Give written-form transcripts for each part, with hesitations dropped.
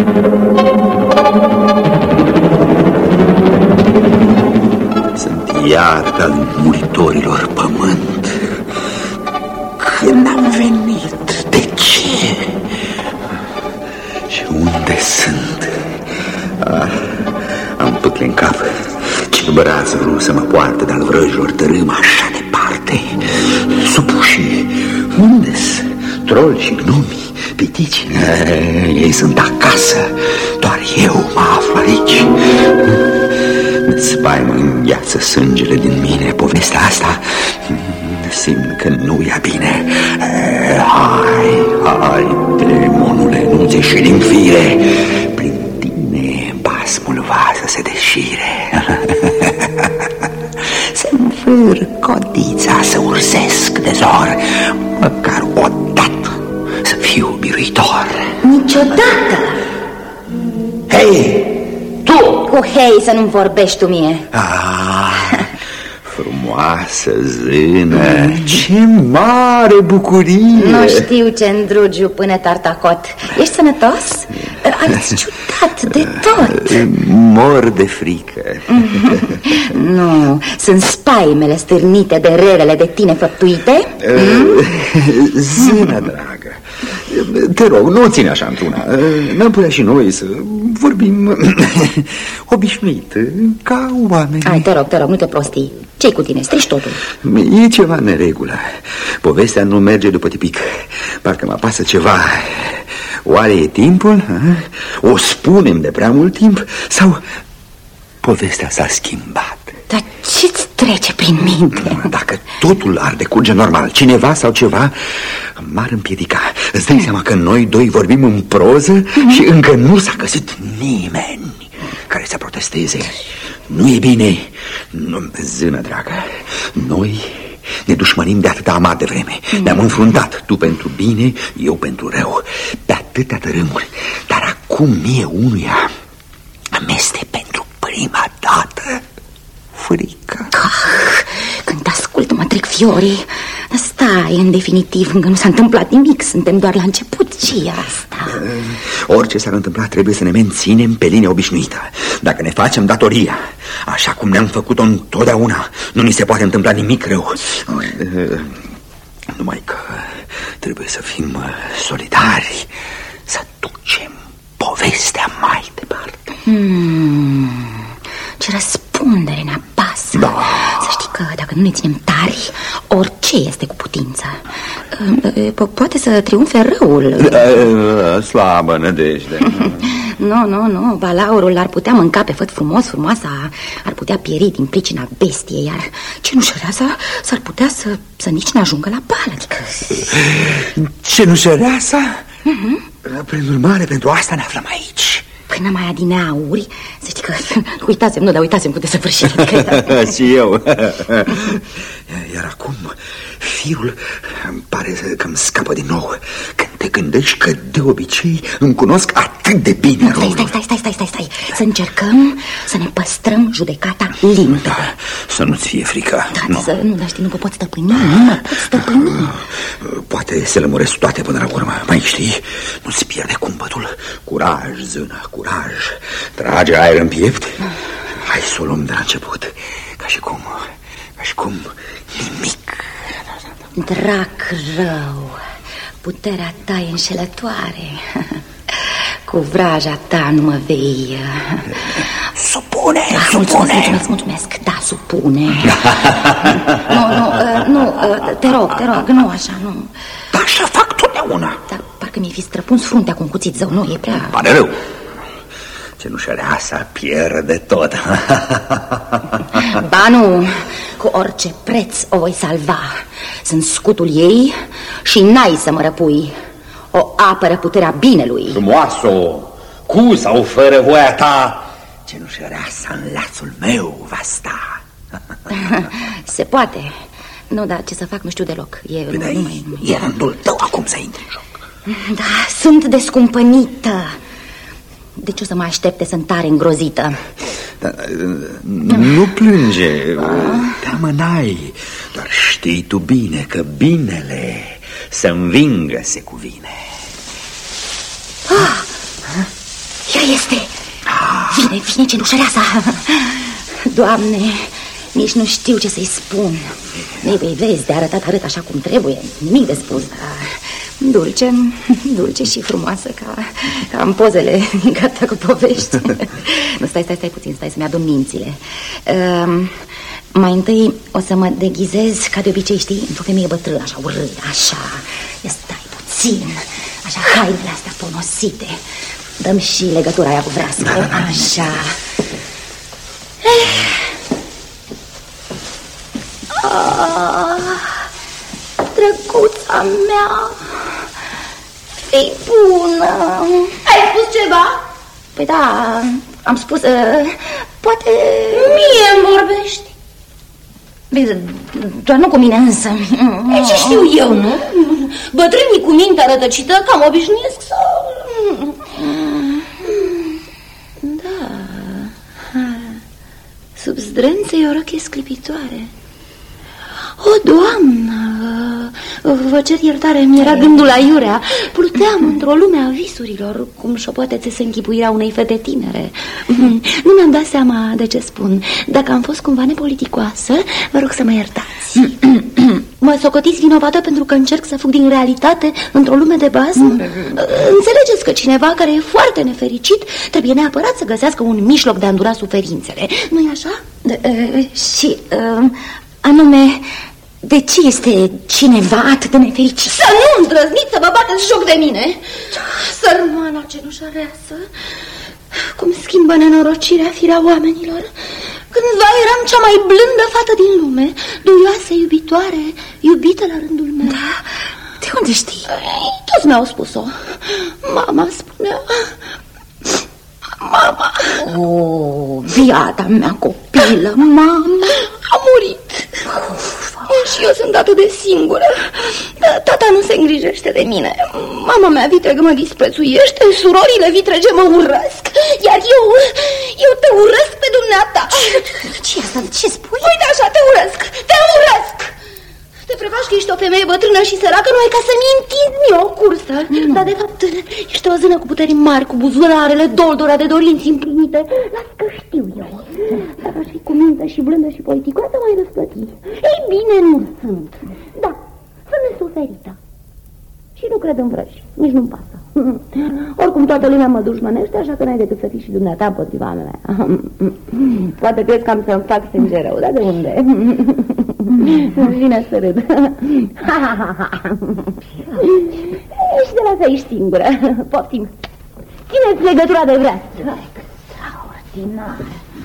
Sunt iar al muritorilor pământ. Când am venit? De ce? Și unde sunt? Am putle în cap. Ce braț vreau să mă poartă de-al vrăjilor tărâm așa departe. Supușii, unde-s? Troli și gnomii, pitici, ei sunt acasă. Doar eu mă aflu aici. Spaimă îngheață sângele din mine. Povestea asta simt că nu ia bine. Hai, demonule, nu-ți ieși din fire. Prin tine basmul va să se deșire. Să-mi vâr codița, să ursesc de zor, măcar odată să fiu biruitor. Niciodată. Hei, tu! Cu hei să nu-mi vorbești tu mie. Frumoasă zână, ce mare bucurie! Nu știu ce îndrugiu până tartacot. Ești sănătos? Arăți ciudat de tot. Mor de frică. Nu, sunt spaimele stârnite de relele de tine făptuite. Zână dragă, te rog, nu o ține așa într-una. Ne-am putea și noi să vorbim obișnuit, ca oameni. Hai, te rog, nu te prostii. Ce-i cu tine? Strici totul. E ceva în neregulă. Povestea nu merge după tipic. Parcă mă apasă ceva. Oare e timpul? O spunem de prea mult timp? Sau povestea s-a schimbat? Dar ce-ți trece prin minte? Dacă totul ar decurge normal, cineva sau ceva m-ar împiedica. Îți dai seama că noi doi vorbim în proză și încă nu s-a găsit nimeni care să protesteze. Nu e bine. Zână dragă, noi ne dușmănim de atâta amat de vreme. Ne-am înfruntat, tu pentru bine, eu pentru rău, pe atâtea tărâmuri. Dar acum mie unuia mi-este pentru prima dată frică. Când te ascult mă trec fiorii. Stai, în definitiv, încă nu s-a întâmplat nimic. Suntem doar la început. Ce-i asta? Orice s-ar întâmpla, trebuie să ne menținem pe linia obișnuită. Dacă ne facem datoria așa cum ne-am făcut-o întotdeauna, nu ni se poate întâmpla nimic rău. Numai că trebuie să fim solidari, să ducem povestea mai departe. Ce răspundere ne apasă. Da. Să știi că dacă nu ne ținem tari, orice este cu putință. Poate să triumfe răul. Slabă nădejde. Nu, balaurul l-ar putea mânca pe făt frumos, frumoasa ar putea pieri din pricina bestiei, iar cenușăreasa s-ar putea să nici ne-ajungă la bal. Adică... Cenușăreasa? Prin urmare, pentru asta ne aflăm aici. Până mai adineauri, să știi că uitasem cu desăvârșire. Și eu. Iar acum firul îmi pare că îmi scapă din nou. Când te gândești că de obicei îmi cunosc atât de bine rolul. Stai. Să încercăm să ne păstrăm judecata limpede. Da, să nu-ți fie frică. Dar știi, nu mă pot stăpâni, nu mă pot stăpâni. Poate se lămuresc toate până la urmă. Mai știi, nu-ți pierde cumpătul. Curaj, zână, curaj. Trage aer în piept. Hai să o luăm de la început. Ca și cum nimic. Drac rău, puterea ta e înșelătoare. Cu vraja ta nu mă vei... Supune. Mulțumesc, da, supune. Nu, te rog, nu așa, nu. Așa fac totdeauna. Dar parcă mi-ai fi străpuns fruntea cu un cuțit zău, nu, e prea... Pare rău. Cenușăreasa pierde tot. Ba nu, cu orice preț o voi salva. Sunt scutul ei și n-ai să mă răpui. O apără puterea binelui. Frumoasă, cu sau fără voia ta, cenușăreasa în lațul meu va sta. Se poate. Nu, dar ce să fac nu știu deloc. E rândul tău acum să intri în joc. Da, sunt descumpănită. De ce o să mă aștepte, sunt tare îngrozită. Nu plânge, teamă n-ai. Dar știi tu bine că binele să învingă se cuvine. Ea este. Vine cenușăreasa. Doamne, nici nu știu ce să-i spun. Vezi, de arătat arăt așa cum trebuie. Nimic de spus, dar dulce și frumoasă ca în pozele gata cu povești. Nu, stai puțin, stai să-mi adun mințile. Mai întâi o să mă deghizez, ca de obicei, știi, într-o femeie bătrână, așa urâtă, așa. Ia stai puțin, așa, hainele astea ponosite. Dăm și legătura aia cu vrească, așa. Drăguța mea, fii bună. Ai spus ceva? Păi da, am spus, poate... Mie îmi vorbești. Doar nu cu mine însă. Ce știu eu, nu? Bătrânii cu mintea rătăcită cam obișnuiesc să... Da. Sub zdrențe e o rochie sclipitoare. O, Doamnă, vă cer iertare, mi-era gândul aiurea. Pluteam într-o lume a visurilor, cum șopotețe se închipuirea unei fete tinere. Nu mi-am dat seama de ce spun. Dacă am fost cumva nepoliticoasă, vă rog să mă iertați. Mă socotiți vinovată pentru că încerc să fug din realitate într-o lume de bază? Înțelegeți că cineva care e foarte nefericit trebuie neapărat să găsească un mijloc de a îndura suferințele, nu-i așa? Și, anume, de ce este cineva atât de nefericit? Să nu îndrăzniți să vă bateți joc de mine! Sărmana cenușăreasă, cum schimbă nenorocirea firea oamenilor. Cândva eram cea mai blândă fată din lume, duioasă, iubitoare, iubită la rândul meu. Da? De unde știi? Toți mi-au spus-o. Mama spunea... Mama... Biata mea copilă, mama a murit. Și eu sunt atât de singură. Tata nu se îngrijește de mine. Mama mea vitregă mă disprețuiește, surorile vitrege mă urăsc. Iar eu te urăsc pe dumneata. Ce asta? Ce spui? Uite așa, te urăsc. Te urăsc. Te prefaci că ești o femeie bătrână și săracă numai ca să-mi întind mie o cursă. Dar de fapt ești o zână cu puteri mari, cu buzunarele doldora de dorinți împlinite. Las că știu eu. Dacă aș fi cu minte și blândă și politicoasă, mai răsplăti. Ei bine, nu sunt. Da, sunt nesuferită. Și nu cred în vrăji, nici nu-mi pasă. Oricum toată lumea mă dușmănește, așa că n-ai decât să fii și dumneata împotriva mea. Poate crezi că am să-mi fac sânge rău, dar de unde? Vine să râd. Și de la să ești singură. Poftim. Ține-ți legătura de vreață. Extraordinar.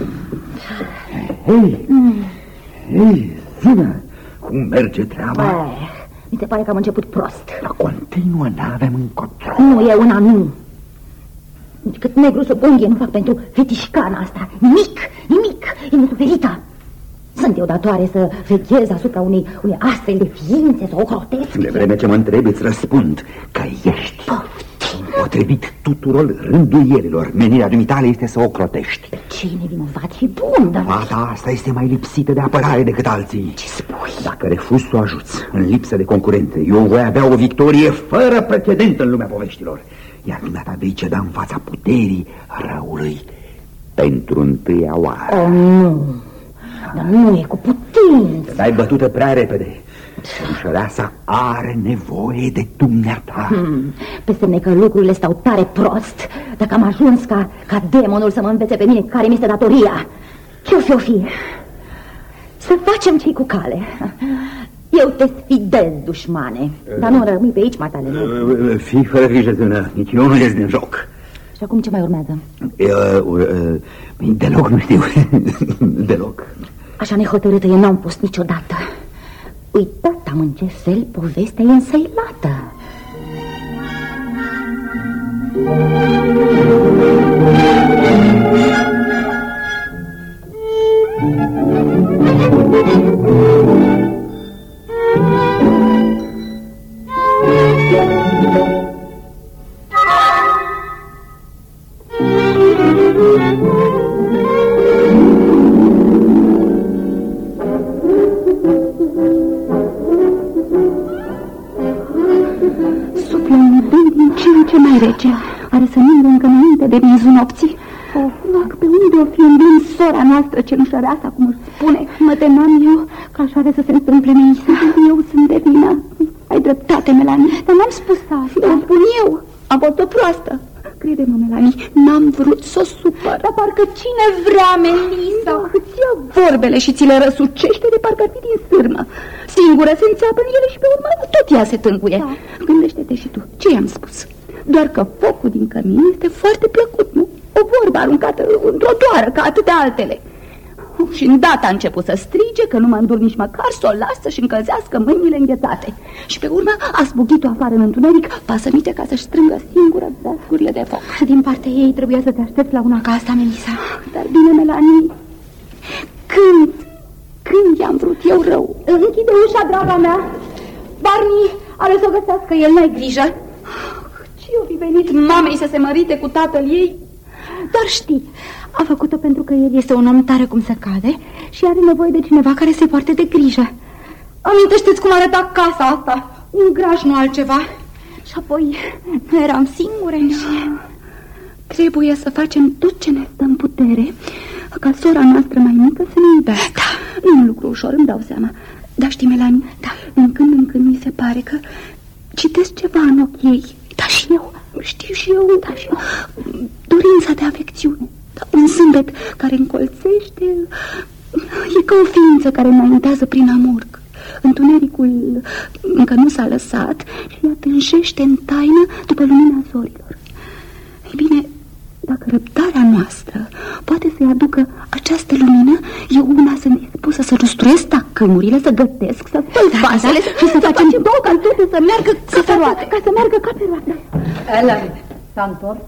Hei, zână, cum merge treaba? Mi se pare că am început prost. La continuă n-avem încotro. Nu, e una nu. Nici cât negru sub unghie nu fac pentru fetișcana asta. Nimic, e nesuferită. Sunt eu datoare să veghez asupra unei astfel de ființe, să o crotesc? De vreme ce mă întrebi, îți răspund că ești. Potrivit tuturor rânduielilor, menirea dumitale este să o crotești. Pe ce e nevinovat și bun, dar... Fata asta este mai lipsită de apărare decât alții. Ce spui? Dacă refuzi să o ajuți în lipsă de concurente, eu voi avea o victorie fără precedent în lumea poveștilor. Iar dumneata vei ceda în fața puterii răului pentru întâia oară. Oh, nu. Dar nu e cu putință. Te-ai bătută prea repede. Cenușăreasa are nevoie de dumneata. Pe semne că lucrurile stau tare prost. Dacă am ajuns ca demonul să mă învețe pe mine care mi-este datoria. Ce-o fi? Să facem ce-i cu cale. Eu te sfidez, dușmane. Dar nu rămâi pe aici, matale. Fii fără grijă, zână. Nici eu nu ies din joc. Și acum ce mai urmează? Deloc nu știu. Deloc. Așa nehotărâtă eu n-am fost niciodată. Uitat-am în ce fel povestea e însăilată. Rece. are să ningă încă înainte de miezul nopții. Dacă pe unde o fi îmblând sora noastră cenușăreasa, cum își spune, mă temeam eu că așa are să se întâmple mie. Eu sunt de vină. Ai dreptate, Melanie. Dar n-am spus asta. O spun eu. Am fost o proastă. Crede-mă, Melanie, n-am vrut să o supăr. Dar parcă cine vrea, Melisa? Îți ia vorbele și ți le răsucește de parcă ar fi din sârmă. Singură se înțeapă în ele și pe urmă tot ea se tânguie. Da. Gândește-te și tu, ce i-am spus? Doar că focul din cămin este foarte plăcut, nu? O vorbă aruncată într-o doară, ca atâtea altele. Și îndată a început să strige că nu mă îndur nici măcar să o las să-și încălzească mâinile înghețate. Și pe urmă a zbugit-o afară în întuneric, pasămite ca să-și strângă singură dascurile de foc. Din partea ei trebuia să te aștepți la una ca asta, Melisa. Dar bine, Melanie, când i-am vrut eu rău? Închide ușa, draga mea. Barney are să o găsească, el, n-ai grijă. Ce-o fi venit mamei să se mărite cu tatăl ei? Doar știi, a făcut-o pentru că el este un om tare cum se cade și are nevoie de cineva care se poarte de grijă. Amintește-ți cum arăta casa asta, un graj, nu altceva. Și apoi eram singure și trebuie să facem tot ce ne stă în putere ca sora noastră mai mică să ne iubească. Da. Nu e un lucru ușor, îmi dau seama. Dar știi, Melanie, da, din când în când mi se pare că citesc ceva în ochii ei. Da, și eu. Știu și eu, da, și eu. Dorința de afecțiune. Da, un zâmbet care încolțește. E ca o ființă care înaintează prin amurg. Întunericul încă nu s-a lăsat și ea tânjește în taină după lumina zorilor. Ei bine, dacă răbdarea noastră poate să-i aducă această lumină, eu una sunt dispusă să lustruiesc tacâmurile, să gătesc, să făl vasele și să facem două caltute să meargă ca pe roate. Ca să meargă ca pe roate. Ellen, s-a întors?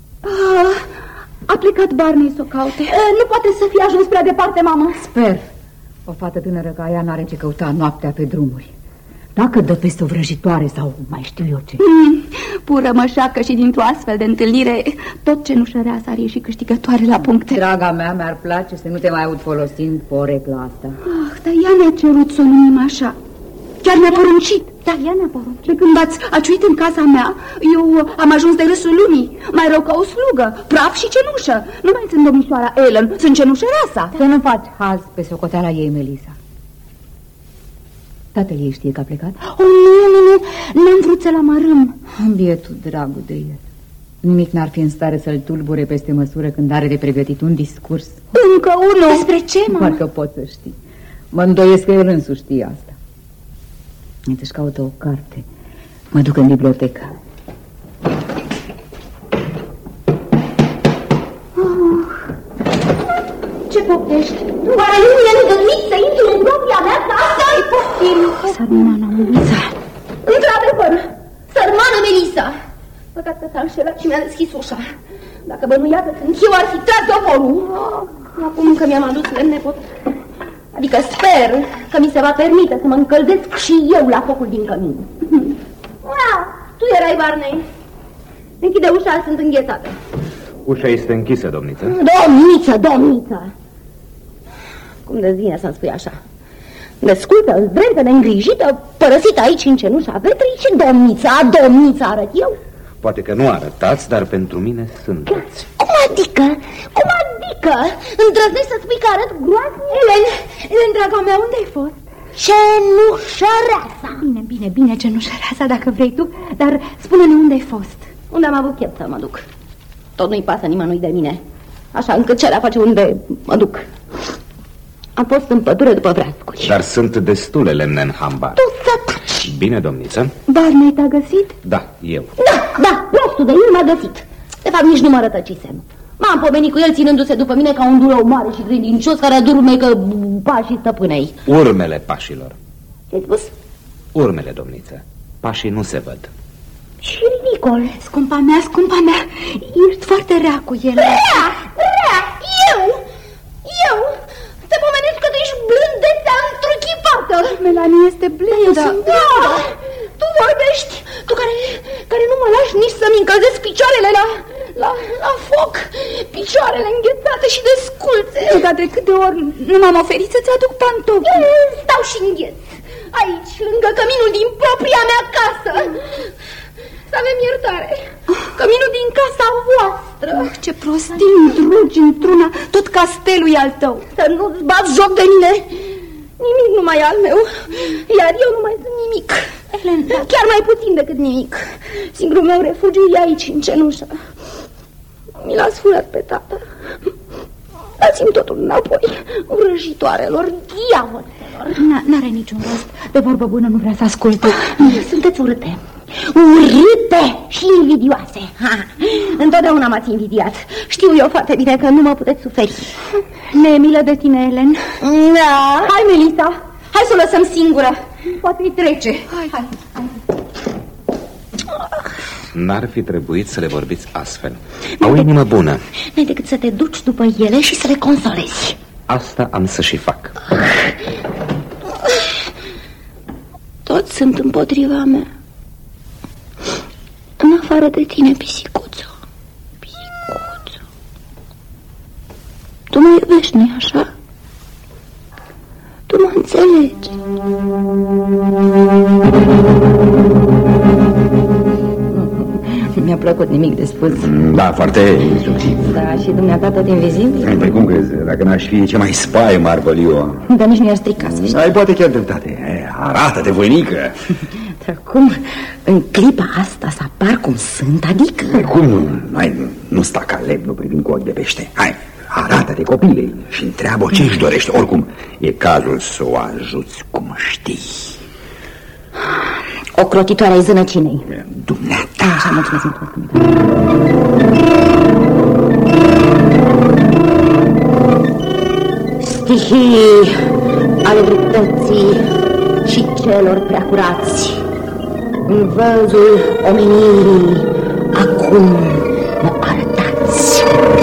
A plecat Barney să o caute. Nu poate să fie ajuns prea departe, mamă. Sper. O fată tânără ca ea n-are ce căuta noaptea pe drumuri. Dacă dă peste o vrăjitoare sau mai știu eu ce. Pură mășacă și dintr-o astfel de întâlnire tot cenușăreasa ar ieși câștigătoare la puncte. Draga mea, mi-ar place să nu te mai aud folosind porecla asta. Dar ea ne-a cerut să o numim așa. Chiar ne-a poruncit. Da, ea ne-a poruncit. De când ați aciuit în casa mea, eu am ajuns de râsul lumii. Mai rău ca o slugă, praf și cenușă. Nu mai sunt domnișoara Ellen, sunt cenușăreasa. Să nu faci haz pe socoteala ei, Melisa. Tatăl ei știe că a plecat? Nu, n-am vrut să-l amărâm. Bietul dragul de el. Nimic n-ar fi în stare să-l tulbure peste măsură când are de pregătit un discurs. Încă unul. Despre ce, mă? Parcă poți să știi. Mă îndoiesc că el însuși știe asta. Îți caută o carte. Mă duc în bibliotecă. Ce poftești? Oare nu mi-e îngăduit să intru în propria mea casă? Îi poftim. Sărmană Melisa. Într-adevăr, sărmană Melisa. Păcat că s-a înșelat și mi-a deschis ușa. Dacă bănuia că sunt eu, ar fi tras doborul. Acum că mi-am adus lemne pot... Adică sper că mi se va permite să mă încălzesc și eu la focul din cămin. Tu erai, Barney. Închide ușa, sunt înghețată. Ușa este închisă, domniță. Domniță! Cum de-ți vine să-mi spui așa? Descultă, zdrentă, neîngrijită, părăsită aici în cenușa vetrii și domnița arăt eu? Poate că nu arătați, dar pentru mine sunteți. Cum adică? Îndrăznești să spui că arăt groaznic? Ellen, draga mea, unde ai fost? Cenușăreasa. Bine, cenușăreasa, dacă vrei tu, dar spune-ne unde ai fost. Unde am avut chef să mă duc. Tot nu-i pasă nimănui de mine. Așa încât ce-a face unde mă duc. Am fost în pădure după vreascuri. Dar sunt destule lemne în hambar. Tu să taci. Bine, domniță. Barney te-a găsit? Da, eu. Da, prostul de el m-a găsit. De fapt, nici nu mă rătăcisem. M-am pomenit cu el ținându-se după mine ca un dulău mare și grindincios care adurmecă pașii stăpânei. Urmele pașilor. Ce-ai spus? Urmele, domniță. Pașii nu se văd. Și ridicol. Scumpa mea, ești foarte rea cu el. Rea, eu. Te pomenești că tu ești blândețea întruchipată. Melanie este blândă. Da, tu vorbești, tu care nu mă lași nici să-mi încălzesc picioarele la foc, picioarele înghețate și desculțe. Dar de câte ori nu m-am oferit să-ți aduc pantofi? Stau și îngheț, aici, lângă căminul din propria mea casă. să avem iertare. Căminul din casa voastră. Ce prostii drugi într-una, tot castelul e al tău. Să nu-ți bați joc de mine. Nimic nu mai e al meu, iar eu nu mai sunt nimic. Elena, chiar mai puțin decât nimic. Singurul meu refugiu e aici, în cenușă. Mi l-ați furat pe tata. Dați-mi totul înapoi, vrăjitoarelor, diavolelor. N-are niciun rost. De vorbă bună nu vrea să asculte. Sunteți urâte. Urâte și invidioase. Întotdeauna m-ați invidiat. Știu eu foarte bine că nu mă puteți suferi. Ne-e milă de tine, Elen. Da. Hai, Melissa, hai să o lăsăm singură. Poate-i trece. Hai. N-ar fi trebuit să le vorbiți astfel. Au inimă bună. N-ai decât să te duci după ele și să le consolezi. Asta am să și fac. Toți sunt împotriva mea, în afară de tine, pisicuțo. Pisicuțo. Tu mă iubești, nu-i așa? Tu mă înțelegi. Mi-a plăcut, nimic de spus. Da, foarte instructiv. Da, și dumneata tot invizibil. Păi cum crezi? Dacă n-aș fi, ce mai spaimă ar văli eu? Dar nici nu i-ar strica, să știi. Ai poate chiar dreptate. Arată-te, voinică. Dar cum în clipa asta să apar cum sunt, adică? Cum nu sta ca lemnul privind cu ochi de pește. Hai, arată-te copilei și întreabă ce își dorește. Oricum, e cazul să o ajuți cum știi. O crotitoare ai zânăcinei. Dumneata. Așa, mulțumesc. Stihii ale dreptății și celor preacurați, în văzul omenirii, acum mă arătați.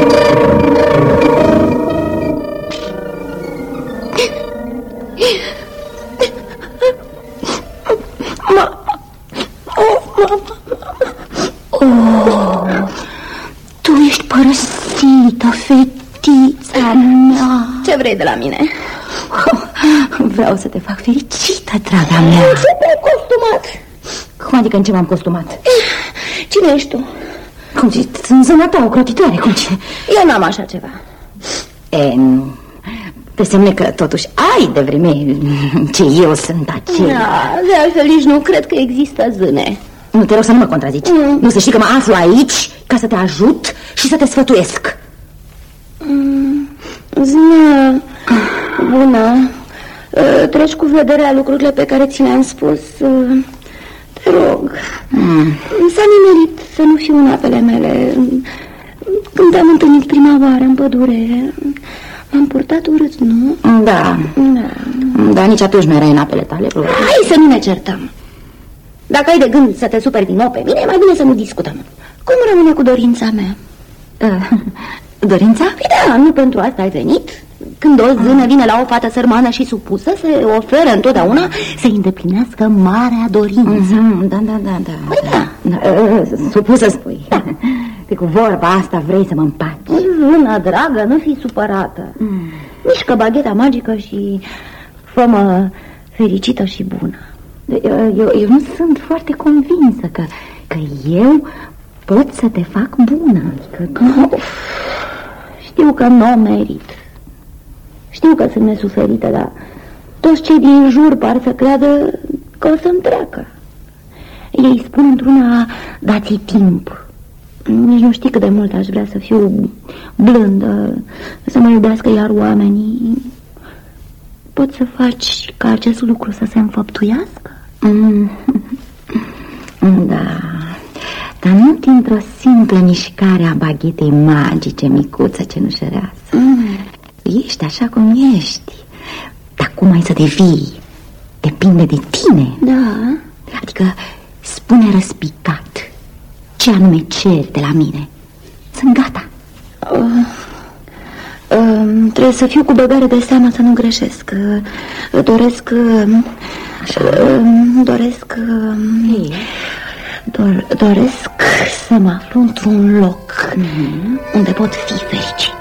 Tu ești părăsită, fetița mea. Ce vrei de la mine? Vreau să te fac fericită, draga mea. Ce te-ai costumat? Cum adică în ce m-am costumat? Cine ești tu? Cum zici, sunt zâna ta, o crotitoare, cum ce? Eu n-am așa ceva. Nu. Pe semne că totuși ai de vreme ce eu sunt aceea. Da, de altfel nici nu cred că există zâne. Nu, te rog să nu mă contrazici. Nu, să știi că mă aflu aici ca să te ajut și să te sfătuiesc. Zână bună, treci cu vederea lucrurile pe care ți le-am spus. Te rog. S-a nimerit să nu fiu în apele mele. Când te-am întâlnit prima oară în pădure, m-am purtat urât, nu? Da. Dar nici atunci nu erai în apele tale, probabil. Hai să nu ne certăm. Dacă ai de gând să te superi din nou pe mine, e mai bine să nu discutăm. Cum rămâne cu dorința mea? Dorința? Păi da, nu pentru asta ai venit. Când o zână vine la o fată sărmană și supusă, se oferă întotdeauna să-i îndeplinească marea dorință. Da. Păi da. Supusă spui. Pe cu vorba asta vrei să mă împaci. Zână dragă, nu fi supărată. Mișcă bagheta magică și fă-mă fericită și bună. Eu nu sunt foarte convinsă că eu pot să te fac bună. Știu că nu o merit. Știu că sunt nesuferită, dar toți cei din jur par să creadă că o să-mi treacă. Ei spun într-una, dați-i timp. Nici nu știi cât de mult aș vrea să fiu blândă, să mă iubească iar oamenii. Poți să faci ca acest lucru să se înfăptuiască? Da, dar nu dintr-o simplă mișcare a baghetei magice, micuță, cenușăreasă. Ești așa cum ești. Dar cum ai să devii? Depinde de tine. Da. Adică spune răspicat ce anume ceri de la mine. Sunt gata. Trebuie să fiu cu băgare de seamă să nu greșesc. Doresc să mă aflu într-un loc unde pot fi fericită.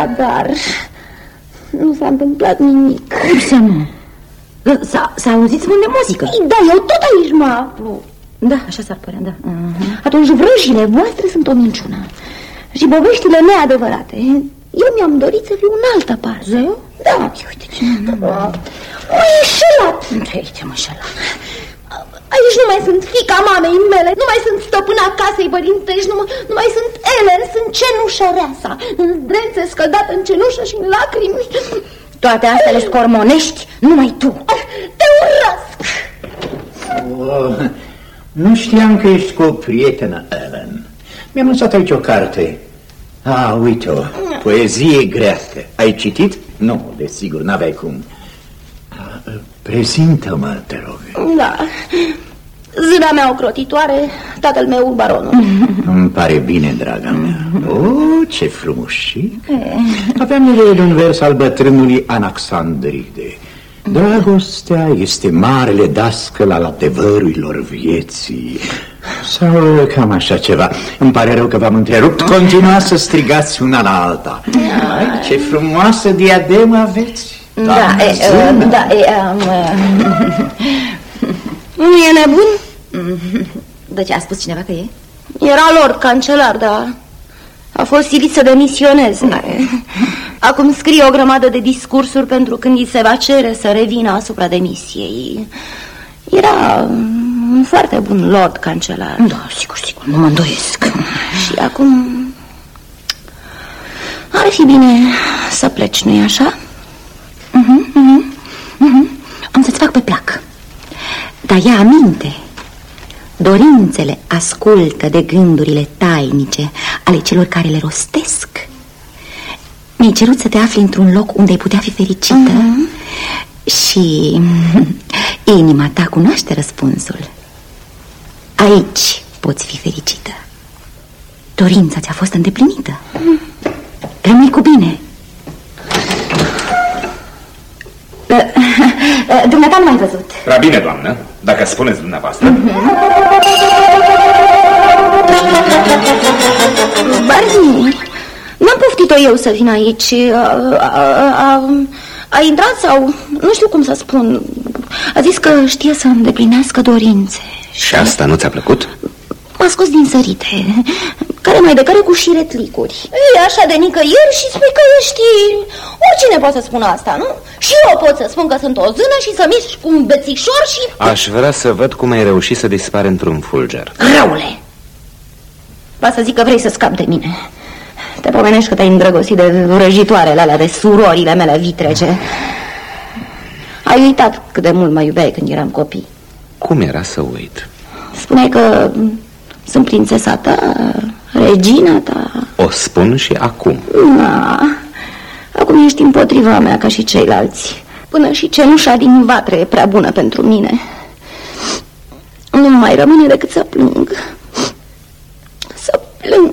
Da, dar nu s-a întâmplat nimic. Cum să nu? S-a auzit zvon de muzică. Da, eu tot aici mă aflu. Da, așa s-ar părea, da. Atunci vrăjile voastre sunt o minciună și poveștile neadevărate. Eu mi-am dorit să fiu în altă parte. Zău? Da. Uite ce m-a înșelat. Uite-mă înșelat. Aici nu mai sunt fiica mamei mele, nu mai sunt stăpâna casei părintești, nu mai sunt Ellen, sunt cenușăreasa, în zdrențe scăldată în cenușă și în lacrimi. Toate astea le scormonești numai tu. Te urăsc. Nu știam că ești cu o prietenă, Ellen. Mi-am lăsat aici o carte. Uite-o, poezie greacă. Ai citit? Nu, desigur, n-aveai cum. Prezintă-mă, te rog. Da, zâna mea ocrotitoare, tatăl meu baronul. Îmi pare bine, draga mea. Ce frumușic. Aveam nevoie de un vers al bătrânului Anaxandride. Dragostea este marele dascăl al adevărurilor vieții. Sau cam așa ceva. Îmi pare rău că v-am întrerupt. Continuați să strigați una la alta. Ce frumoasă diademă aveți. Da, Nu e nebun? De ce a spus cineva că e? Era lord cancelar, dar a fost silit să demisioneze. Acum scrie o grămadă de discursuri pentru când îi se va cere să revină asupra demisiei. Era un foarte bun lord cancelar. Da, sigur, nu mă îndoiesc. Și acum ar fi bine să pleci, nu-i așa? Am să-ți fac pe plac. Dar ia aminte, dorințele ascultă de gândurile tainice ale celor care le rostesc. Mi-ai cerut să te afli într-un loc unde ai putea fi fericită. Și inima ta cunoaște răspunsul. Aici poți fi fericită. Dorința ți-a fost îndeplinită. Rămâi cu bine. Dumneata nu m-ai văzut. Prea bine, doamnă, dacă spuneți dumneavoastră. Barney, n-am poftit-o eu să vin aici. A intrat sau, nu știu cum să spun, a zis că știe să îndeplinească dorințe. Și asta nu ți-a plăcut? M-a scos din sărite, care mai de care cu șiretlicuri. E așa de nicăieri și spui că ești... Oricine poate să spună asta, nu? Și eu pot să spun că sunt o zână și să mișc cu un bețișor și... Aș vrea să văd cum ai reușit să dispari într-un fulger. Răule! Va să zic că vrei să scapi de mine. Te pomenești că te-ai îndrăgostit de vrăjitoarele alea, de surorile mele vitrege. Ai uitat cât de mult mă iubeai când eram copii. Cum era să uit? Spuneai că sunt prințesa ta, regina ta. O spun și acum. Acum ești împotriva mea ca și ceilalți. Până și cenușa din vatre e prea bună pentru mine. Nu mai rămâne decât să plâng. Să plâng.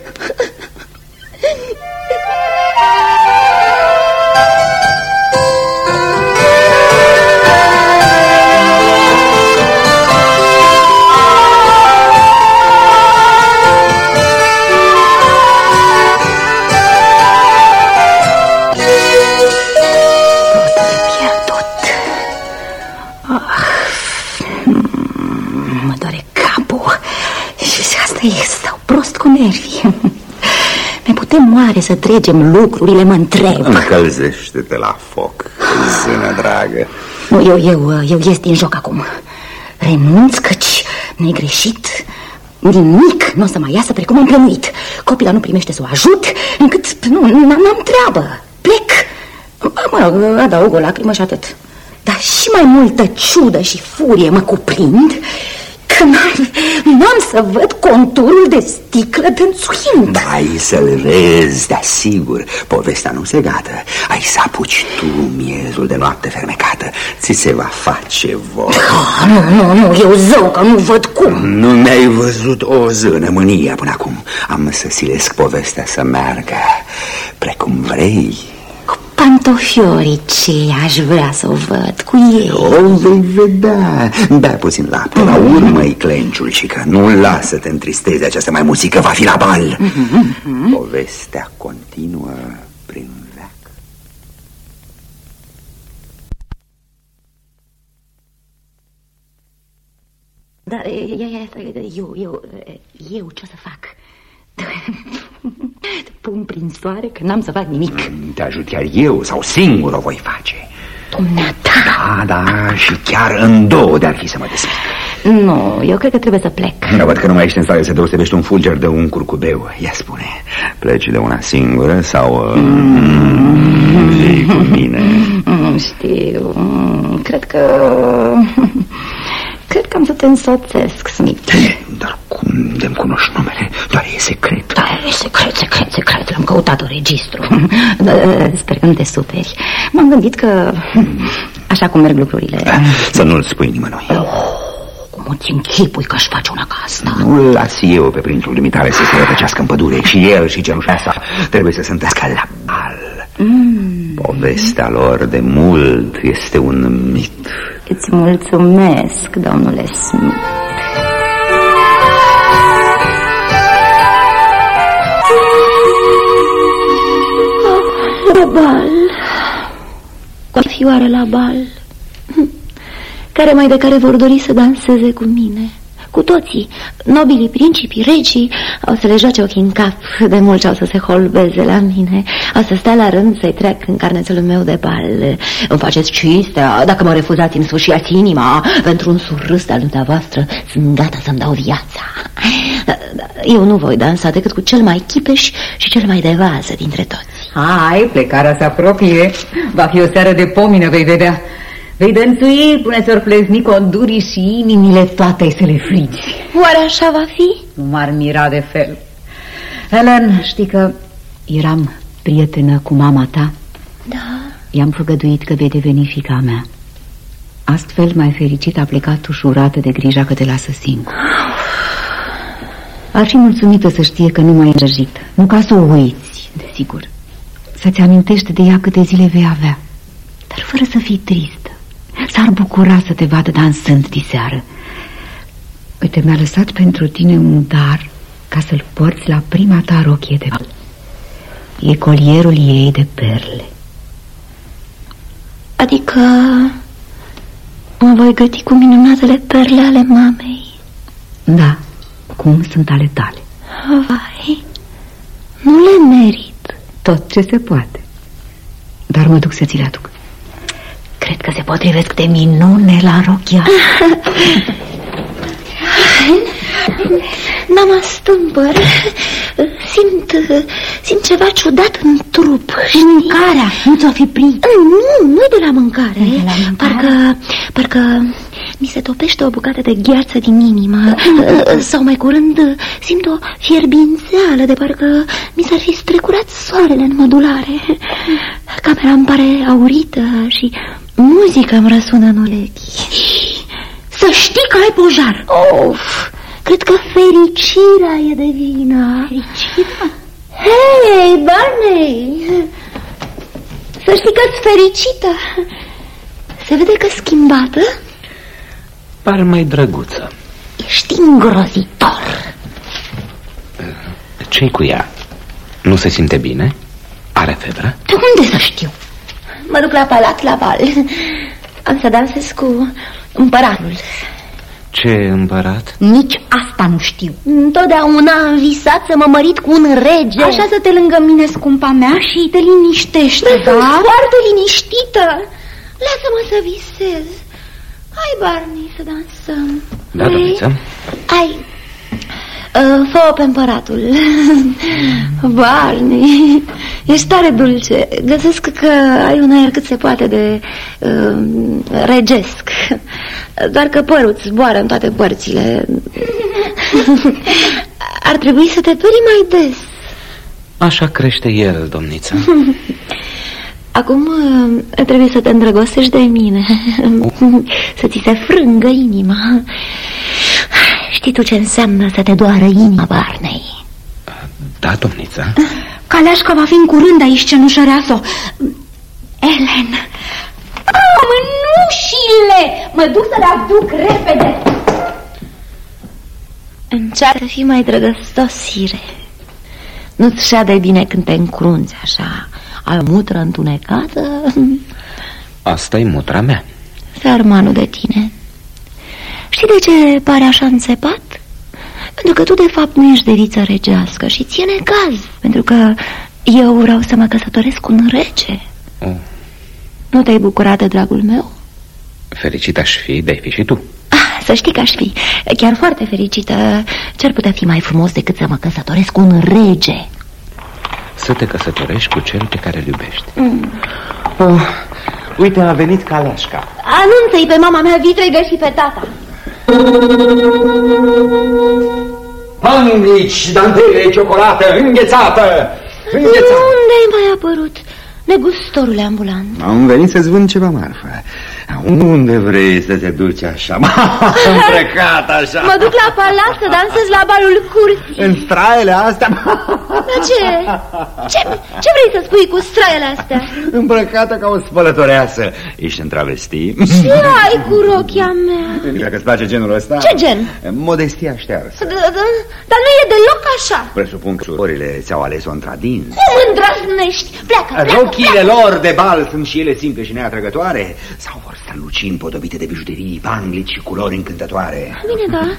Stau prost cu nervii. Ne putem oare să trecem lucrurile, mă întreb. Încălzește-te la foc, zână dragă. Nu, eu ies din joc acum. Renunț căci ne-ai greșit. Nimic nu o să mai iasă precum am plănuit. Copila nu primește să o ajut, încât n-am treabă. Plec. Mă rog, adaug o lacrimă și atât. Dar și mai multă ciudă și furie mă cuprind că n-am să văd conturul de sticlă dânțuind. Ai să-l vezi, de asigur. Povestea nu se gata. Ai să apuci tu miezul de noapte fermecată. Ți se va face vor. Nu, eu zău că nu văd cum. Nu mi-ai văzut o zână mânia până acum. Am să silesc povestea să meargă precum vrei. Pantofiorii ce aș vrea să o văd cu ei. O vei vedea. Bea puțin lapte, la urmă-i clenciul și că nu lasă te întristeze această mai muzică, va fi la bal. Povestea continuă prin veac. Dar eu ce o să fac? Pun prin soare că n-am să fac nimic. Te ajut chiar eu sau singur o voi face. Dumneata? Da, și chiar în două de-ar fi să mă despic. Nu, eu cred că trebuie să plec. Eu văd că nu mai ești în stare să deosebești un fulger de un curcubeu. Ia spune, pleci de una singură sau vii cu mine? Nu știu, cred că am să te însoțesc, Smith. Dar cum de-mi cunoști numele? Doar e secret. Da, e secret, l-am căutat în registru. Sper că nu te superi. M-am gândit că așa cum merg lucrurile... Să nu-l spui nimănui. Cum îți închipui că aș face una ca asta? Nu-l las eu pe prințul dumitale să se rătăcească în pădure. Și el și cenușa sa trebuie să se întâlnească la bal. Povestea lor de mult este un mit. Îți mulțumesc, domnule Smith. La bal. O fioară la bal. Care mai de care vor dori să danseze cu mine. Cu toții, nobilii, principii, regii, au să le joace ochii în cap. De mult ce au să se holbeze la mine. Au să stea la rând să-i trec în carnețelul meu de bal. Îmi faceți cinstea, dacă mă refuzați, îmi sfâșiați inima. Pentru un surrâs al dumneavoastră sunt gata să-mi dau viața. Eu nu voi dansa decât cu cel mai chipeș și cel mai de vază dintre toți. Hai, plecarea se apropie. Va fi o seară de pomină, vei vedea. Vei dănțui până s-or plezni condurii și inimile toate să le frigi. Oare așa va fi? Nu m-ar mira de fel. Helen, știi că eram prietenă cu mama ta? Da. I-am făgăduit că vei deveni fiica mea. Astfel, mai fericit, a plecat ușurată de grija că te lasă singur. Ar fi mulțumită să știe că nu m-ai îndrăjit. Nu ca să o uiți, desigur. Să-ți amintești de ea câte zile vei avea. Dar fără să fii tristă. S-ar bucura să te vadă dansând diseară. Uite, mi-a lăsat pentru tine un dar ca să-l porți la prima ta rochie de bal. E colierul ei de perle. Adică mă voi găti cu minunatele perle ale mamei. Da, cum sunt ale tale. Vai, nu le merit. Tot ce se poate. Dar mă duc să ți le aduc. Cred că se potrivesc de minune la rochia. N-am astâmpăr. Simt ceva ciudat în trup. Mâncarea nu ți-o fi prins? Nu e de la mâncare. Parcă mi se topește o bucată de gheață din inimă. Sau mai curând simt o fierbințeală, de parcă mi s-ar fi strecurat soarele în mădulare. Camera îmi pare aurită și muzica îmi răsună în urechi. Să știi că ai pojar. Of, cred că fericirea e de vină. Fericirea? Hei, Barney, să știi că-s fericită. Se vede că schimbată. Par mai drăguță. Ești îngrozitor. Ce-i cu ea? Nu se simte bine? Are febră? De unde să știu? Mă duc la palat, la bal. Am să dansez cu împăratul. Ce împărat? Nici asta nu știu. Întotdeauna am visat să mă mărit cu un rege. Așa să te lângă mine, scumpa mea, și te liniștește, da? Sunt foarte liniștită. Lasă-mă să visez. Hai, Barney, să dansăm. Da, domniță. Hai, fă-o pe împăratul. Barney, ești tare dulce. Găsesc că ai un aer cât se poate de regesc. Doar că părul îți zboară în toate părțile. Ar trebui să te peri mai des. Așa crește el, domniță. Acum trebuie să te îndrăgostești de mine. Să ți se frângă inima. Știi tu ce înseamnă să te doară inima, Barney? Da, domniță. Caleașca va fi în curând aici, cenușăreasă. Ellen, mânușile! Mă duc să le aduc repede. Încearcă să fii mai drăgăstos, Sire. Nu-ți șade bine când te încrunți așa. Ai o mutră întunecată? Asta-i mutra mea. Sărmanul de tine. Știi de ce pare așa înțepat? Pentru că tu de fapt nu ești deviță regească și ție necaz. Pentru că eu vreau să mă căsătoresc cu un rege. Nu te-ai bucurat de dragul meu? Fericit aș fi, de-ai fi și tu. Să știi că aș fi chiar foarte fericită. Ce-ar putea fi mai frumos decât să mă căsătoresc cu un rege? Să te căsătorești cu cel pe care îl iubești. Uite, a venit Calașca. Anunță-i pe mama mea vitregă și pe tata. Panglici, dantele, ciocolată, înghețată. Unde-ai mai apărut, negustorule ambulant? Am venit să-ți vând ceva marfă. Unde vrei să te duci așa? Îmbrăcat așa. Mă duc la palat să dansez la balul curții. În straiele astea? Dar ce vrei să spui cu straiele astea? Îmbrăcată ca o spălătoreasă. Ești în travesti? Ce ai cu rochia mea? Dacă îți place genul ăsta? Ce gen? Modestia ștearsă. Dar nu e deloc așa. Presupun că surorile ți-au ales-o într-adins. Cum îndrăznești? Pleacă. Rochile lor de bal sunt și ele simple și neatrăgătoare? Sau vor străluci împodobite de bijuterii, panglici și culori încântătoare? Bine, da.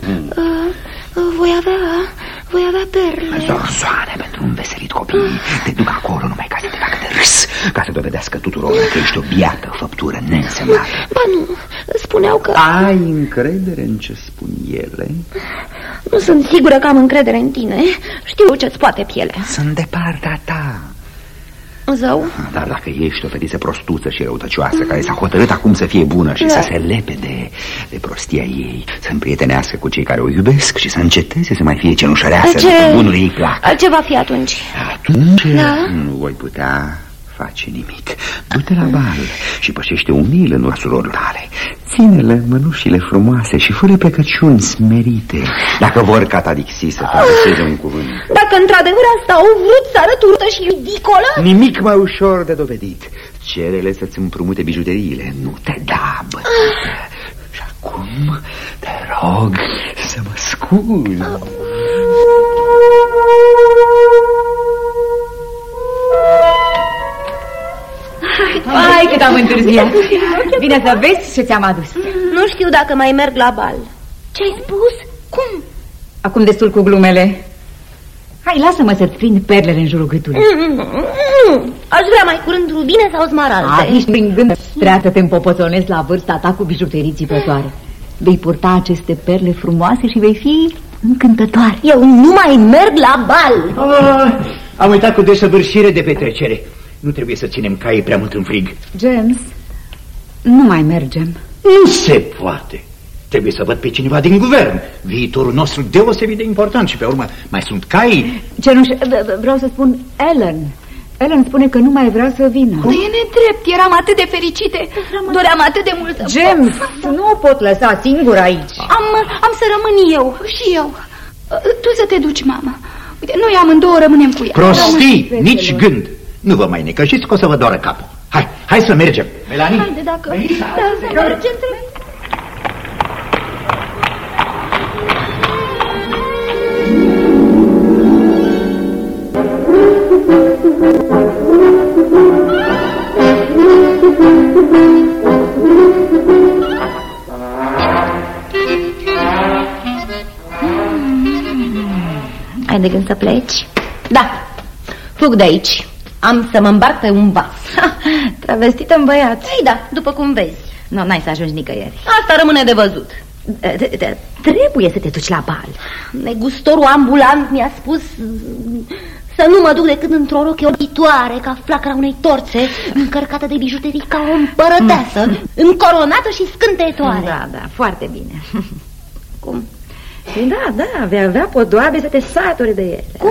Voi avea perle. Zorzoane pentru un veselit copil. Te duc acolo numai ca să te facă de râs, ca să dovedească tuturor că ești o biată făptură neînsemnată. Ba nu, spuneau că... Ai încredere în ce spun ele? Nu sunt sigură că am încredere în tine. Știu ce-ți poate pielea. Sunt de partea ta. Zău? Dar dacă ești o fetiță prostuță și răutăcioasă, care s-a hotărât acum să fie bună și să se lepe de prostia ei, să împrietenească cu cei care o iubesc și să înceteze să mai fie cenușăreasă după bunul ei plac. Ce va fi atunci? Atunci nu voi putea face nimic. Du-te la bal și pășește umil în urma surorilor tale. Ține-le mănușile frumoase și fă-le plecăciuni smerite, dacă vor catadixi să traverseze un cuvânt. Dacă într-adevăr asta au vrut să arăt urâtă și ridicolă? Nimic mai ușor de dovedit. Cere-le să-ți împrumute bijuteriile, nu te da, bătută. Și acum te rog să mă scuzi. Hai cât am întârziat. Bine să vezi ce ți-am adus. Nu știu dacă mai merg la bal. Ce-ai spus? Cum? Acum destul cu glumele. Hai, lasă-mă să-ți prind perlele în jurul gâtului. Nu, aș vrea mai curând rubine sau smaralde. Nici prin gând treia să te împopoțonezi la vârsta ta cu bijuterii țipătoare. Vei purta aceste perle frumoase și vei fi încântătoare. Eu nu mai merg la bal. Am uitat cu desăvârșire de petrecere. Nu trebuie să ținem caii prea mult în frig. James, nu mai mergem. Nu se poate. Trebuie să văd pe cineva din guvern. Viitorul nostru deosebit de important și pe urmă mai sunt cai. Vreau să spun Ellen. Ellen spune că nu mai vrea să vină. E nedrept, eram atât de fericite. Doream atât de mult. James, nu o pot lăsa singur aici. Am să rămân eu și eu. Tu să te duci, mama. Uite, noi amândouă rămânem cu ea. Prostii, nici gând. Nu vă mai necăjiți că o să vă doară capul. Hai să mergem. Melanie? Haide, dacă... să mergem. Ai de gând să pleci? Da, fug de aici. Am să mă îmbarc pe un vas. Travestită în băiat. Ei da, după cum vezi. N-ai să ajungi nicăieri. Asta rămâne de văzut. Trebuie să te duci la bal. Negustorul ambulant mi-a spus să nu mă duc decât într-o rochie oditoare, ca flacăra unei torțe, încărcată de bijuterii ca o împărăteasă, încoronată și scânteietoare. Da, foarte bine. Cum? Da, vei avea podoabe să te saturi de ele. Cum?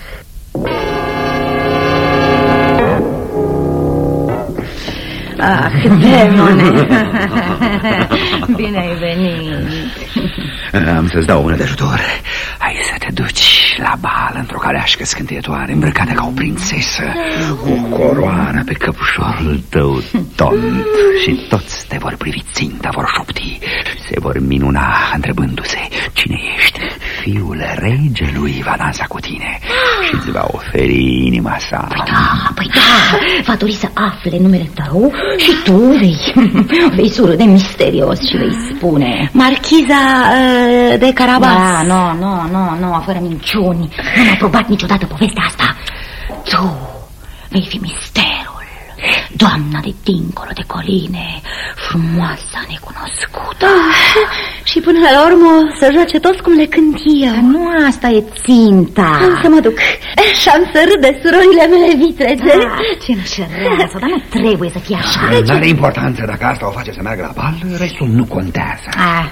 Demone. Bine ai venit. Am să-ți dau mână de ajutor. Hai să te duci la bal într-o caleașcă scânteietoare, îmbrăcată ca o prințesă, cu coroană pe căpușorul tău tont. Și toți te vor privi țintă, vor șopti, se vor minuna întrebându-se: cine ești? Fiul regelui va dansa cu tine și îți va oferi inima sa. Păi da, Da, va dori să afle numele tău și tu vei surâde misterios și vei spune: Marchiza de Carabas. Da, nu, fără minciuni. Nu m-a probat niciodată povestea asta. Tu vei fi misterul, doamna de dincolo de coline, frumoasa necunoscută. Și până la urmă să joace toți cum le cânt eu. Nu asta e ținta. Am să mă duc și am să râd de surorile mele vitrege. Ce înșerează, dar nu trebuie să fie așa. Nu are importanță dacă asta o face să meargă la bal, restul nu contează.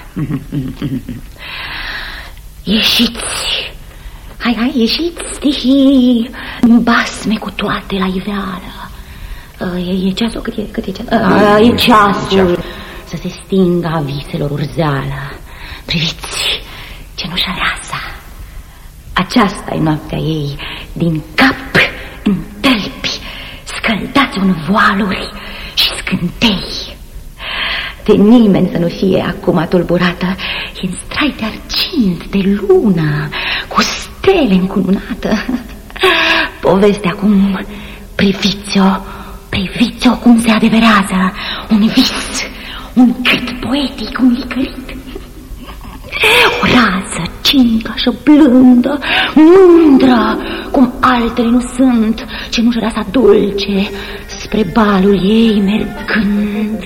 Ieșiți. Hai, ieșiți și basme cu toate la iveală. E ceasul? Cât e ceasul? E ceasul. Să se stingă a viselor urzeala. Priviți, cenușăreasa. Aceasta e noaptea ei. Din cap în tălpi, scăldați în voaluri și scântei. De nimeni să nu fie acum tulburată. E în strai de argint, de lună, cu stele încununată. Povestea acum, priviți-o cum se adeverează. Un vis, un cât poetic, un licărit. O rază cincașă, blândă, mândră, cum altele nu sunt, cenușăreasa dulce, spre balul ei mergând.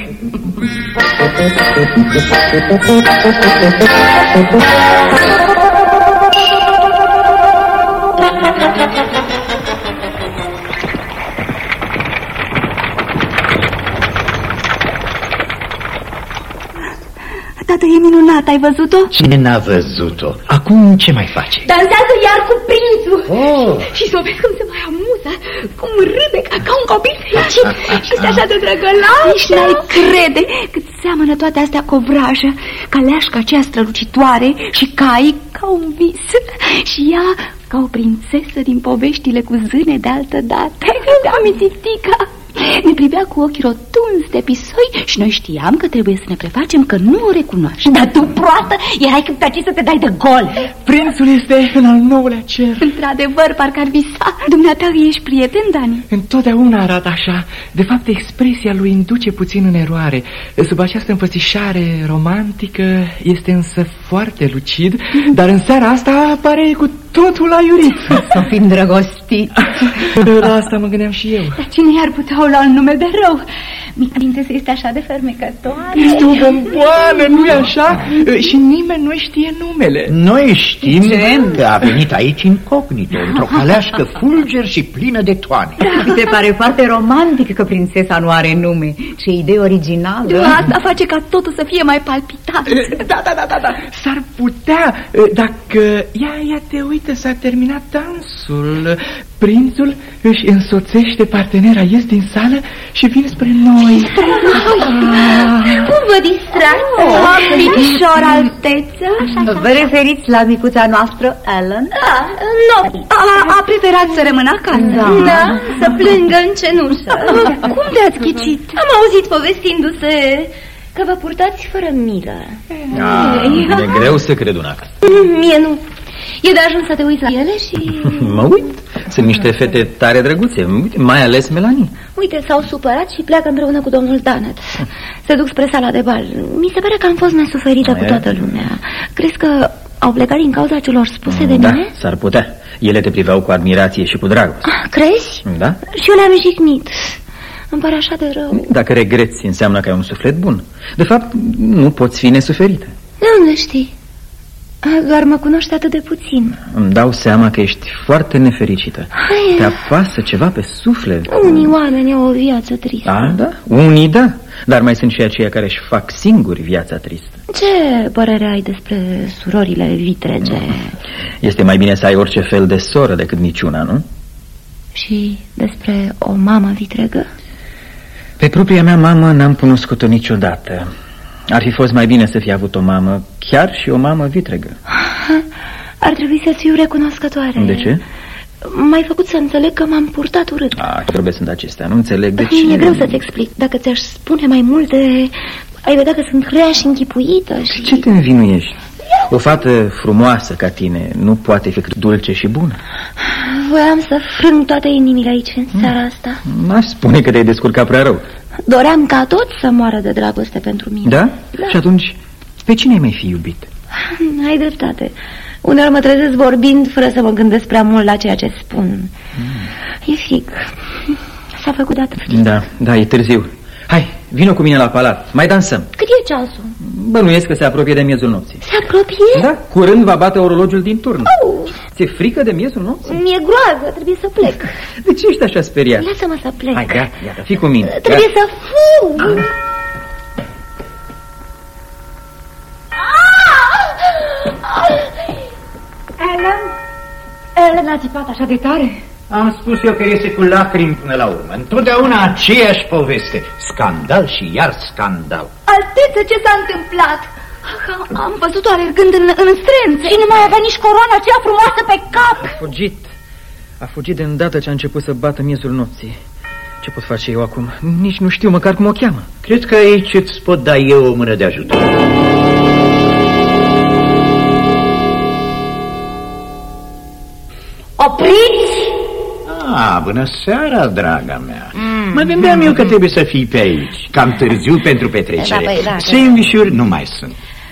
Tată, e minunat, ai văzut-o? Cine n-a văzut-o? Acum ce mai face? Dansează iar cu prințul. Și să vezi cum se mai amuză, cum râde ca un copil fericit. Și este așa de drăgălașă. Nici n-ai crede cât seamănă toate astea cu o vrajă, caleașca aceea strălucitoare și cai ca un vis. Și ea ca o prințesă din poveștile cu zâne de altă dată. De amițitica. Ne privea cu ochii rotunzi de pisoi și noi știam că trebuie să ne prefacem că nu o recunoaștem. Dar tu, proastă, erai cât pe aici să te dai de gol. Prințul este în al nouălea cer. Într-adevăr, parcă ar visa. Dumneata ești prieten, Dani? Întotdeauna arată așa. De fapt, expresia lui induce puțin în eroare. Sub această înfățișare romantică este însă foarte lucid, dar în seara asta pare cu totul aiurit. Să fim drăgostiți. La asta mă gândeam și eu. Dar cine i-ar putea o lua în nume de rău? Mica prințesă este așa de fermecătoare. Este o bomboană, nu-i așa? Și nimeni nu știe numele. Noi știm că a venit aici incognito, într-o caleașcă fulger și plină de toane. Mi se pare foarte romantic că prințesa nu are nume. Ce idee originală. Asta face ca totul să fie mai palpitant. Da. S-ar putea, dacă ia te uită, s-a terminat dansul. Prințul își însoțește partenera, ies din sală și vin spre noi. Cum vă distrați? Picior, alteță. Vă referiți la micuța noastră, Ellen? Da, nu. A preferat să rămână acasă. Da, să plângă în cenușă. Cum te-ați ghicit? Am auzit povestindu-se că vă purtați fără milă. E greu să cred una. Mie nu. E de ajuns să te uiți la ele și... Mă uit. Sunt niște fete tare drăguțe, mai ales Melanie. Uite, s-au supărat și pleacă împreună cu domnul Danet. Se duc spre sala de bal. Mi se pare că am fost nesuferită cu toată lumea. Crezi că au plecat din cauza celor spuse de mine? Da, s-ar putea. Ele te priveau cu admirație și cu dragoste. Crezi? Da. Și eu le-am jignit. Îmi pare așa de rău. Dacă regreți, înseamnă că ai un suflet bun. De fapt, nu poți fi nesuferită. De unde știi? Doar mă cunoști atât de puțin. Îmi dau seama că ești foarte nefericită. Te apasă ceva pe suflet. Unii oameni au o viață tristă. Da? Unii da. Dar mai sunt și aceia care își fac singuri viața tristă. Ce părere ai despre surorile vitrege? Este mai bine să ai orice fel de soră decât niciuna, nu? Și despre o mamă vitregă? Pe propria mea mamă n-am cunoscut-o niciodată. Ar fi fost mai bine să fi avut o mamă, chiar și o mamă vitregă. Ar trebui să fiu recunoscătoare. De ce? M-ai făcut să înțeleg că m-am purtat urât. Ce vorbe sunt acestea? Nu înțeleg de ce. E greu să-ți explic. Dacă ți-aș spune mai multe, ai vedea că sunt rea și închipuită și... Ce te învinuiești? O fată frumoasă ca tine nu poate fi cât dulce și bună. Voiam să frâng toate inimile aici în seara asta. N-aș spune că te-ai descurcat prea rău. Doream ca toți să moară de dragoste pentru mine. Da? Și atunci, pe cine ai mai fi iubit? Ai dreptate. Uneori mă trezesc vorbind fără să mă gândesc prea mult la ceea ce spun. E frig. S-a făcut de atât frig. Da, e târziu. Hai, vină cu mine la palat, mai dansăm. Cât e ceasul? Bănuiesc că se apropie de miezul nopții. Se apropie? Da, curând va bate orologiul din turn. Ți-e frică de miezul nopții? Mi-e groază, trebuie să plec. De ce ești așa speriat? Lasă-mă să plec. Hai, gata, fii cu mine. Trebuie să fug. Ellen a țipat așa de tare? Am spus eu că iese cu lacrimi până la urmă. Întotdeauna aceeași poveste. Scandal și iar scandal. Alteță, ce s-a întâmplat? Am văzut-o alergând în strânțe. Și nu mai avea nici coroana aceea frumoasă pe cap. A fugit de îndată ce a început să bată miezul nopții. Ce pot face eu acum? Nici nu știu măcar cum o cheamă. Cred că aici îți pot da eu o mână de ajutor. Opriți! Bună seara, draga mea. Mă gândeam eu că trebuie să fii pe aici. Cam târziu pentru petrecere. Sandvișuri nu mai sunt.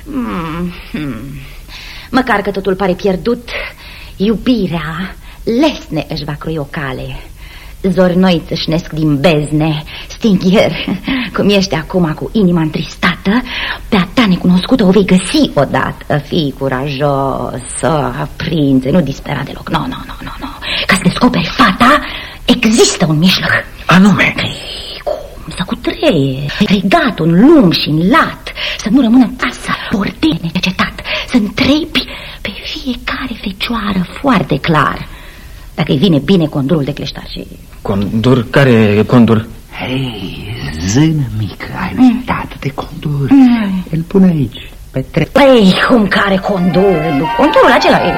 Măcar că totul pare pierdut, iubirea lesne își va croi o cale. Zori noi țâșnesc din bezne. Stingher, cum ești acum cu inima întristată, pe a ta necunoscută o vei găsi odată. Fii curajos, prințe, nu dispera deloc. Nu. Ca să descoperi fata, există un mijloc. Anume? Cum să cutreie regatul lung și în lat, să nu rămână casă, portine necetat, să întrebi pe fiecare fecioară foarte clar dacă îi vine bine condurul de cleștar și... Condur? Care condur? Hei, zână mică, ai uitat de condur. Îl pune aici, pe trep. Ei, cum care condur? Condurul acela e...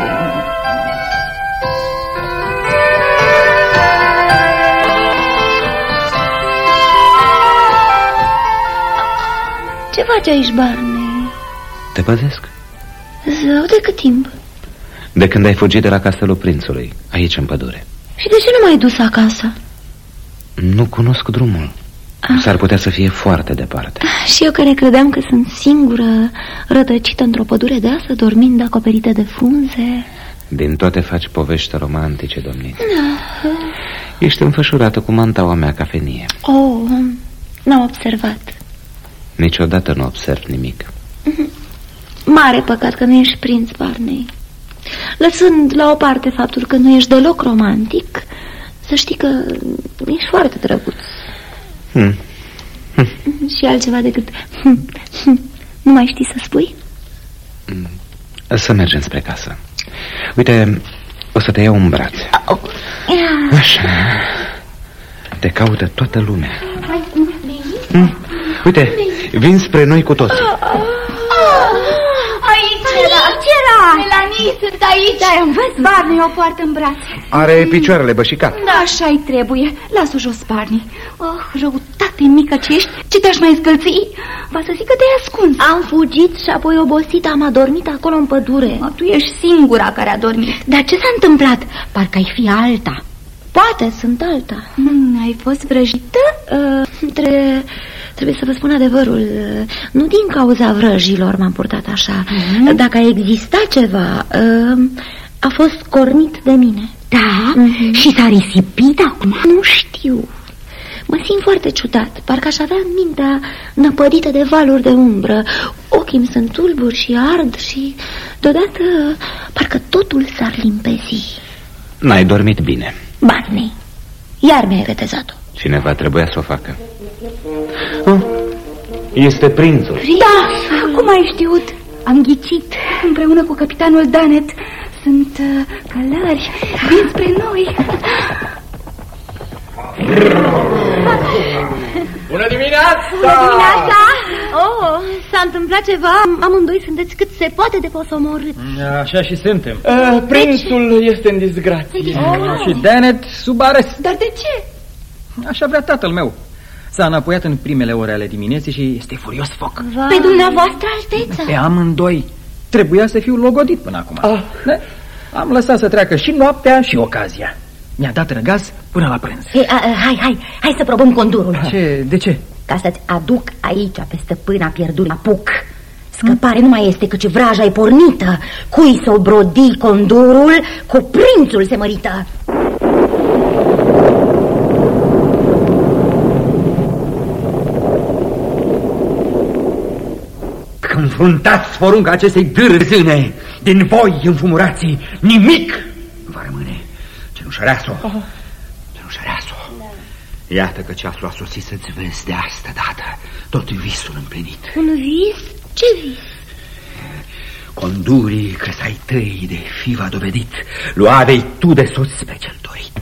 Ce faci aici, Barney? Te păzesc? Zău, de cât timp? De când ai fugit de la castelul prințului, aici în pădure. Și de ce nu m-ai dus acasă? Nu cunosc drumul. S-ar putea să fie foarte departe. Și eu care credeam că sunt singură, rătăcită într-o pădure deasă, dormind acoperită de frunze. Din toate faci povești romantice, domniță. Ești înfășurată cu mantaua mea cafenie. N-am observat. Niciodată nu observ nimic. Mare păcat că nu ești prinț, Barney. Lăsând la o parte faptul că nu ești deloc romantic, să știi că ești foarte drăguț. Și altceva decât nu mai știi să spui? Să mergem spre casă. Uite, o să te iau în brațe. Așa. Te caută toată lumea. Uite, vin spre noi cu toții. Aici era! Melanie, sunt aici! Da, am văzut. Barney o poartă în brațe. Are picioarele bășicate. Da, așa-i trebuie. Lasă-o jos, Barney. Răutate mică ce ești. Ce te-aș mai scălți? Va să zic că te-ai ascuns. Am fugit și apoi obosită am adormit acolo în pădure. Tu ești singura care a dormit. Dar ce s-a întâmplat? Parcă ai fi alta. Poate sunt alta. Ai fost vrăjită? Trebuie să vă spun adevărul. Nu din cauza vrăjilor m-am purtat așa. Dacă a existat ceva, a fost cornit de mine. Da? Și s-a risipit acum? Nu știu. Mă simt foarte ciudat. Parcă aș avea mintea năpădită de valuri de umbră. Ochii îmi sunt tulburi și ard și deodată parcă totul s-ar limpezi. N-ai dormit bine. Barney, iar mi-ai retezat-o. Cineva trebuia să o facă. Este prințul. Da, cum ai știut? Am ghicit împreună cu capitanul Danet. Sunt călări. Vin spre noi. Bună dimineața! Bună dimineața! S-a întâmplat ceva. Amândoi sunteți cât se poate de posomorât. Așa și suntem. Prințul este în disgrație. Și Danet sub arest. Dar de ce? Așa vrea tatăl meu. S-a înapoiat în primele ore ale dimineții și este furios foc. Pe dumneavoastră, alteță? Pe amândoi. Trebuia să fiu logodit până acum. Am lăsat să treacă și noaptea și ocazia. Mi-a dat răgaz până la prânz. Hai să probăm condurul. De ce? Ca să-ți aduc aici pe stăpâna pierdut la puc. Scăpare nu mai este, căci vraja e pornită. Cui s-o brodi condurul, cu prințul se mărită. Înfruntați porunca acestei dârzâne. Din voi, înfumurații, nimic va rămâne. Cenușăreasă-o. Da. Iată că ceasul a sosit să-ți vezi de asta dată tot visul împlinit. Un vis? Ce vis? Condurii căsai tăi de fi v-a dovedit. Luavei tu de soț pe cel dorit.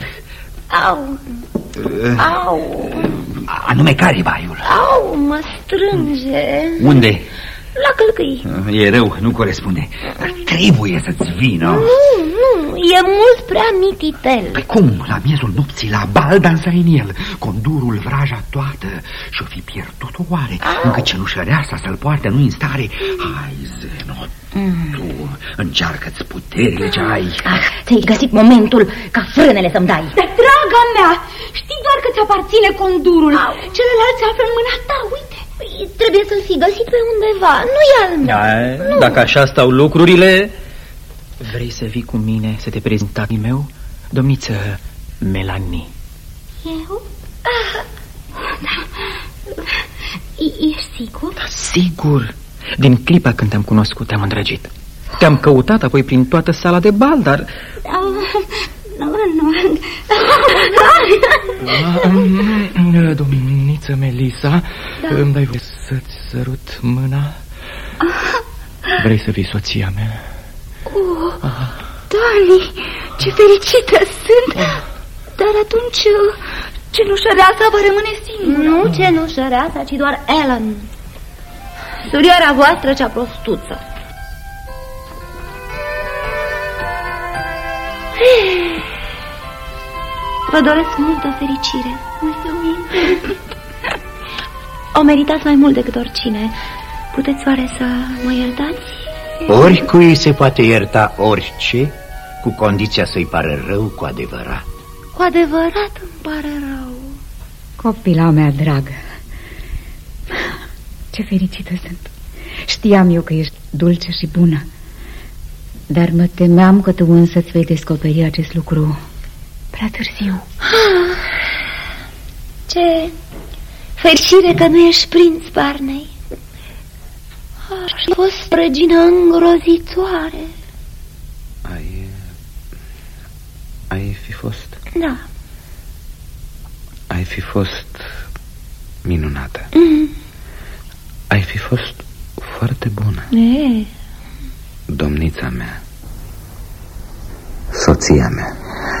Au. Anume care baiul? Au, mă strânge. Unde? La călcâi. E rău, nu corespunde. Dar trebuie să-ți vină. Nu, e mult prea mititel. Păi cum? La miezul nopții, la bal dansai în el. Condurul, vraja toată. Și-o fi pierdut oare, încât cenușăreasa să-l poarte nu în stare. Hai, Zeno, tu încearcă-ți puterile ce ai. Ți-ai găsit momentul ca frânele să-mi dai. Dar, draga mea, știi doar că ți-aparține condurul. Celălalt se află în mâna ta, uite. Trebuie să-l fi găsit pe undeva. Nu-i al meu. Nu. Dacă așa stau lucrurile, vrei să vii cu mine să te prezint tatăl meu, domniță Melanie? Eu? Ești sigur? Da, sigur. Din clipa când te-am cunoscut, te-am îndrăgit. Te-am căutat apoi prin toată sala de bal, dar... Domniță Melissa, îmi dai voie să-ți sărut mâna? Vrei să fii soția mea? Dani, ce fericită sunt! Dar atunci cenușăreasa va rămâne singură. Nu cenușăreasa, ci doar Ellen, surioara voastră cea prostuță. Vă doresc multă fericire. Mulțumim. O meritați mai mult decât oricine. Puteți oare să mă iertați? Oricui se poate ierta orice, cu condiția să-i pară rău cu adevărat. Cu adevărat îmi pare rău. Copila mea dragă, ce fericită sunt. Știam eu că ești dulce și bună, dar mă temeam că tu însă îți vei descoperi acest lucru prea târziu. Ce fericire că nu ești prinț, Barney. Aș fost regină îngrozitoare. Ai fi fost? Da. Ai fi fost minunată. Ai fi fost foarte bună. Domnița mea, soția mea.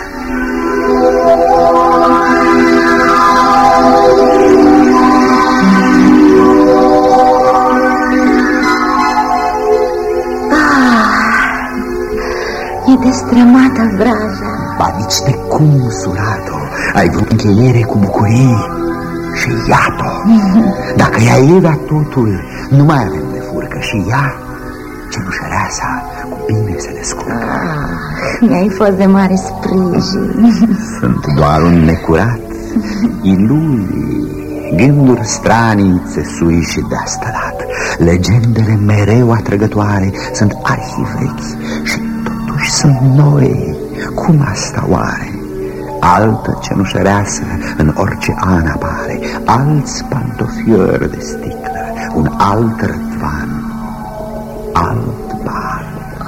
E destrămată vraja. Ba nici de cum, surato. Ai vrut încheiere cu bucurii și iată. Dacă ea evea totul, nu mai avem de furcă. Și ea, cenușăreasa, cu bine se descurcă. Mi-ai fost de mare sprijin. Sunt doar un necurat, iluzii, gânduri stranii țesui și de asta dat. Legendele mereu atrăgătoare sunt arhivechi și totuși sunt noi. Cum asta oare? Altă cenușăreasă în orice an apare, alți pantofiori de sticlă, un alt rătvan, alt bal.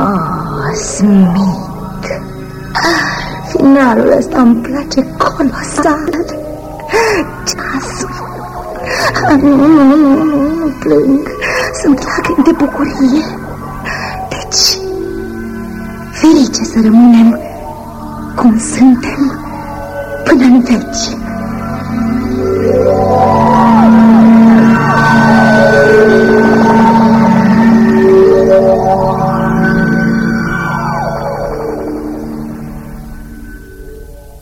Smith, finalul ăsta îmi place colosal. Ceasul. Nu plâng. Sunt lacrimi de bucurie. Deci, ferice să rămânem cum suntem până în veci.